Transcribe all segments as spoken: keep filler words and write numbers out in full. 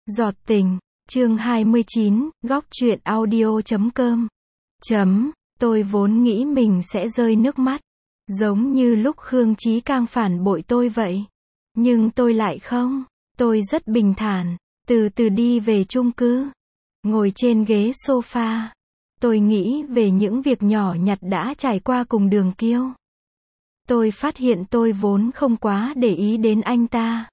Giọt tình, chương hai mươi chín, góc truyện audio chấm com. Chấm, tôi vốn nghĩ mình sẽ rơi nước mắt, giống như lúc Khương Chí Cang phản bội tôi vậy. Nhưng tôi lại không, tôi rất bình thản, từ từ đi về chung cư. Ngồi trên ghế sofa, tôi nghĩ về những việc nhỏ nhặt đã trải qua cùng Đường Kiêu. Tôi phát hiện tôi vốn không quá để ý đến anh ta.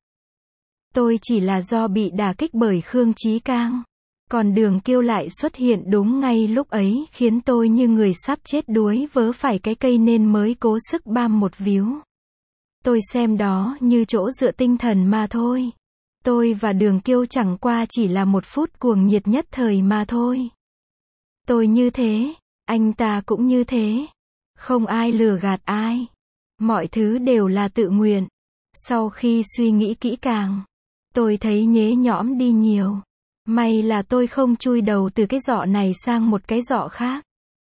Tôi chỉ là do bị đả kích bởi Khương Chí Cang. Còn Đường Kiêu lại xuất hiện đúng ngay lúc ấy, khiến tôi như người sắp chết đuối vớ phải cái cây nên mới cố sức bám một víu. Tôi xem đó như chỗ dựa tinh thần mà thôi. Tôi và Đường Kiêu chẳng qua chỉ là một phút cuồng nhiệt nhất thời mà thôi. Tôi như thế, anh ta cũng như thế. Không ai lừa gạt ai. Mọi thứ đều là tự nguyện. Sau khi suy nghĩ kỹ càng, tôi thấy nhế nhõm đi nhiều. May là tôi không chui đầu từ cái giỏ này sang một cái giỏ khác.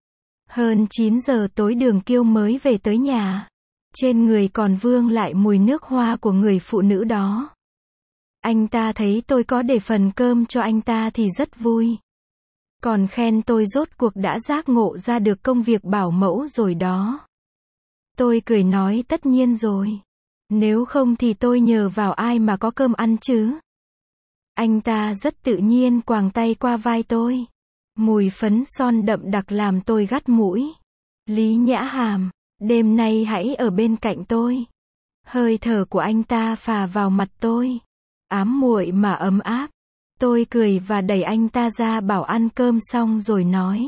Hơn chín giờ tối Đường Kiêu mới về tới nhà. Trên người còn vương lại mùi nước hoa của người phụ nữ đó. Anh ta thấy tôi có để phần cơm cho anh ta thì rất vui. Còn khen tôi rốt cuộc đã giác ngộ ra được công việc bảo mẫu rồi đó. Tôi cười nói tất nhiên rồi. Nếu không thì tôi nhờ vào ai mà có cơm ăn chứ? Anh ta rất tự nhiên quàng tay qua vai tôi. Mùi phấn son đậm đặc làm tôi gắt mũi. Lý Nhã Hàm, đêm nay hãy ở bên cạnh tôi. Hơi thở của anh ta phả vào mặt tôi. Ám muội mà ấm áp. Tôi cười và đẩy anh ta ra bảo ăn cơm xong rồi nói.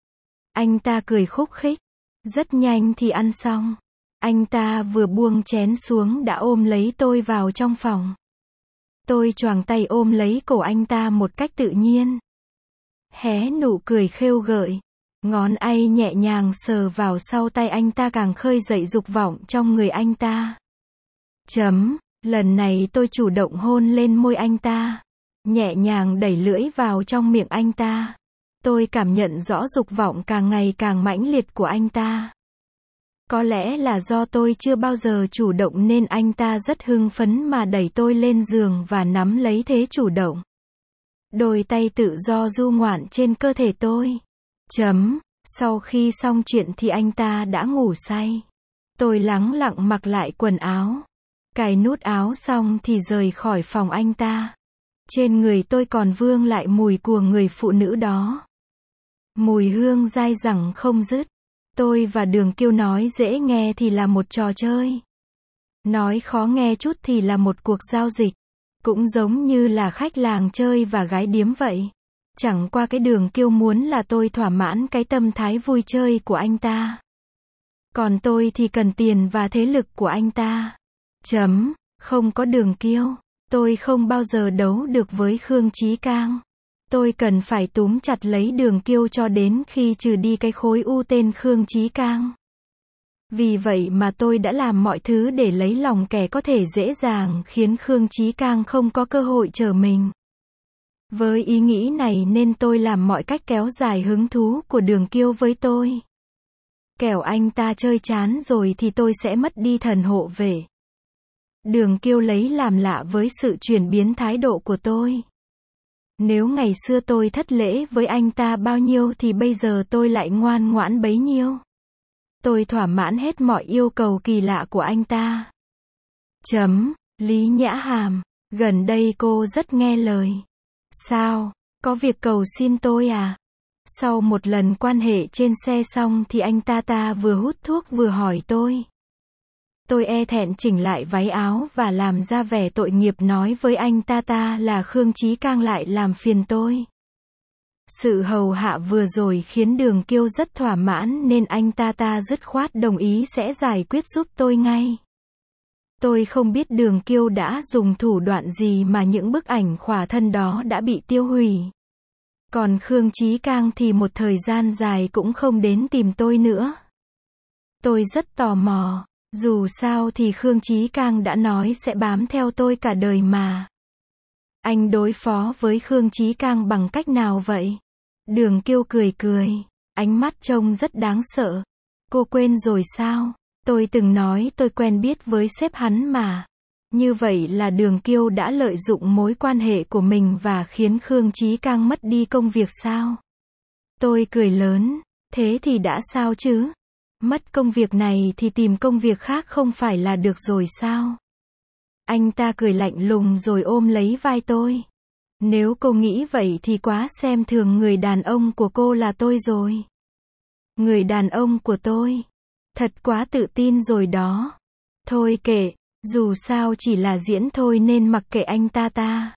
Anh ta cười khúc khích. Rất nhanh thì ăn xong. Anh ta vừa buông chén xuống đã ôm lấy tôi vào trong phòng. Tôi choàng tay ôm lấy cổ anh ta một cách tự nhiên. Hé nụ cười khêu gợi. Ngón tay nhẹ nhàng sờ vào sau tay anh ta càng khơi dậy dục vọng trong người anh ta. Chấm, lần này tôi chủ động hôn lên môi anh ta. Nhẹ nhàng đẩy lưỡi vào trong miệng anh ta. Tôi cảm nhận rõ dục vọng càng ngày càng mãnh liệt của anh ta. Có lẽ là do tôi chưa bao giờ chủ động nên anh ta rất hưng phấn mà đẩy tôi lên giường và nắm lấy thế chủ động. Đôi tay tự do du ngoạn trên cơ thể tôi. Chấm, sau khi xong chuyện thì anh ta đã ngủ say. Tôi lắng lặng mặc lại quần áo. Cài nút áo xong thì rời khỏi phòng anh ta. Trên người tôi còn vương lại mùi của người phụ nữ đó. Mùi hương dai dẳng không dứt. Tôi và Đường Kiêu nói dễ nghe thì là một trò chơi. Nói khó nghe chút thì là một cuộc giao dịch. Cũng giống như là khách làng chơi và gái điếm vậy. Chẳng qua cái Đường Kiêu muốn là tôi thỏa mãn cái tâm thái vui chơi của anh ta. Còn tôi thì cần tiền và thế lực của anh ta. Chấm, không có Đường Kiêu, tôi không bao giờ đấu được với Khương Chí Cang. Tôi cần phải túm chặt lấy Đường Kiêu cho đến khi trừ đi cái khối u tên Khương Chí Cang. Vì vậy mà tôi đã làm mọi thứ để lấy lòng kẻ có thể dễ dàng khiến Khương Chí Cang không có cơ hội trở mình. Với ý nghĩ này nên tôi làm mọi cách kéo dài hứng thú của Đường Kiêu với tôi. Kẻo anh ta chơi chán rồi thì tôi sẽ mất đi thần hộ vệ. Đường Kiêu lấy làm lạ với sự chuyển biến thái độ của tôi. Nếu ngày xưa tôi thất lễ với anh ta bao nhiêu thì bây giờ tôi lại ngoan ngoãn bấy nhiêu. Tôi thỏa mãn hết mọi yêu cầu kỳ lạ của anh ta. Chấm, Lý Nhã Hàm, gần đây cô rất nghe lời. Sao, có việc cầu xin tôi à? Sau một lần quan hệ trên xe xong thì anh ta ta vừa hút thuốc vừa hỏi tôi. Tôi e thẹn chỉnh lại váy áo và làm ra vẻ tội nghiệp nói với anh ta ta là Khương Chí Cang lại làm phiền tôi. Sự hầu hạ vừa rồi khiến Đường Kiêu rất thỏa mãn nên anh ta ta dứt khoát đồng ý sẽ giải quyết giúp tôi ngay. Tôi không biết Đường Kiêu đã dùng thủ đoạn gì mà những bức ảnh khỏa thân đó đã bị tiêu hủy. Còn Khương Chí Cang thì một thời gian dài cũng không đến tìm tôi nữa. Tôi rất tò mò. Dù sao thì Khương Chí Cang đã nói sẽ bám theo tôi cả đời mà. Anh đối phó với Khương Chí Cang bằng cách nào vậy? Đường Kiêu cười cười. Ánh mắt trông rất đáng sợ. Cô quên rồi sao? Tôi từng nói tôi quen biết với sếp hắn mà. Như vậy là Đường Kiêu đã lợi dụng mối quan hệ của mình và khiến Khương Chí Cang mất đi công việc sao? Tôi cười lớn, thế thì đã sao chứ? Mất công việc này thì tìm công việc khác không phải là được rồi sao? Anh ta cười lạnh lùng rồi ôm lấy vai tôi. Nếu cô nghĩ vậy thì quá xem thường người đàn ông của cô là tôi rồi. Người đàn ông của tôi. Thật quá tự tin rồi đó. Thôi kệ, dù sao chỉ là diễn thôi nên mặc kệ anh ta ta.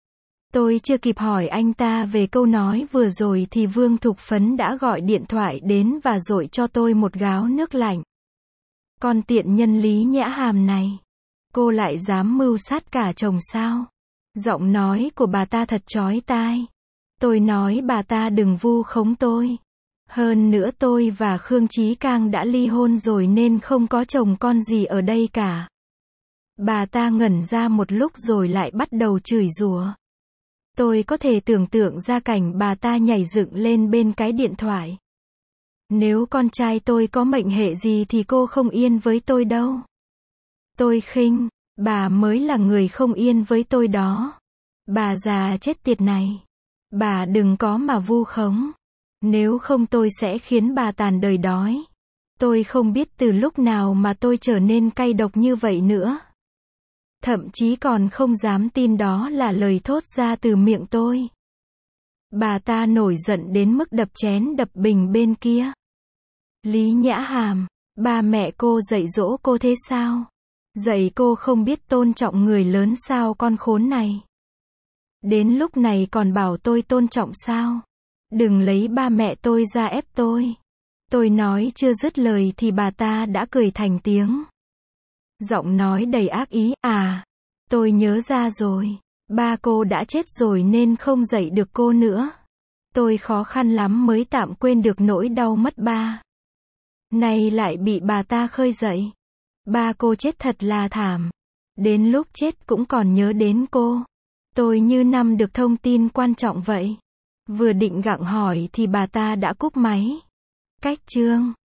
Tôi chưa kịp hỏi anh ta về câu nói vừa rồi thì Vương Thục Phấn đã gọi điện thoại đến và dội cho tôi một gáo nước lạnh. Con tiện nhân Lý Nhã Hàm này. Cô lại dám mưu sát cả chồng sao? Giọng nói của bà ta thật chói tai. Tôi nói bà ta đừng vu khống tôi. Hơn nữa tôi và Khương Chí Cang đã ly hôn rồi nên không có chồng con gì ở đây cả. Bà ta ngẩn ra một lúc rồi lại bắt đầu chửi rủa. Tôi có thể tưởng tượng ra cảnh bà ta nhảy dựng lên bên cái điện thoại. Nếu con trai tôi có mệnh hệ gì thì cô không yên với tôi đâu. Tôi khinh, bà mới là người không yên với tôi đó. Bà già chết tiệt này. Bà đừng có mà vu khống. Nếu không tôi sẽ khiến bà tàn đời đói. Tôi không biết từ lúc nào mà tôi trở nên cay độc như vậy nữa. Thậm chí còn không dám tin đó là lời thốt ra từ miệng tôi. Bà ta nổi giận đến mức đập chén đập bình bên kia. Lý Nhã Hàm, ba mẹ cô dạy dỗ cô thế sao? Dạy cô không biết tôn trọng người lớn sao con khốn này? Đến lúc này còn bảo tôi tôn trọng sao? Đừng lấy ba mẹ tôi ra ép tôi. Tôi nói chưa dứt lời thì bà ta đã cười thành tiếng. Giọng nói đầy ác ý, à, tôi nhớ ra rồi. Ba cô đã chết rồi nên không dạy được cô nữa. Tôi khó khăn lắm mới tạm quên được nỗi đau mất ba. Nay lại bị bà ta khơi dậy. Ba cô chết thật là thảm. Đến lúc chết cũng còn nhớ đến cô. Tôi như nắm được thông tin quan trọng vậy. Vừa định gặng hỏi thì bà ta đã cúp máy. Cách chương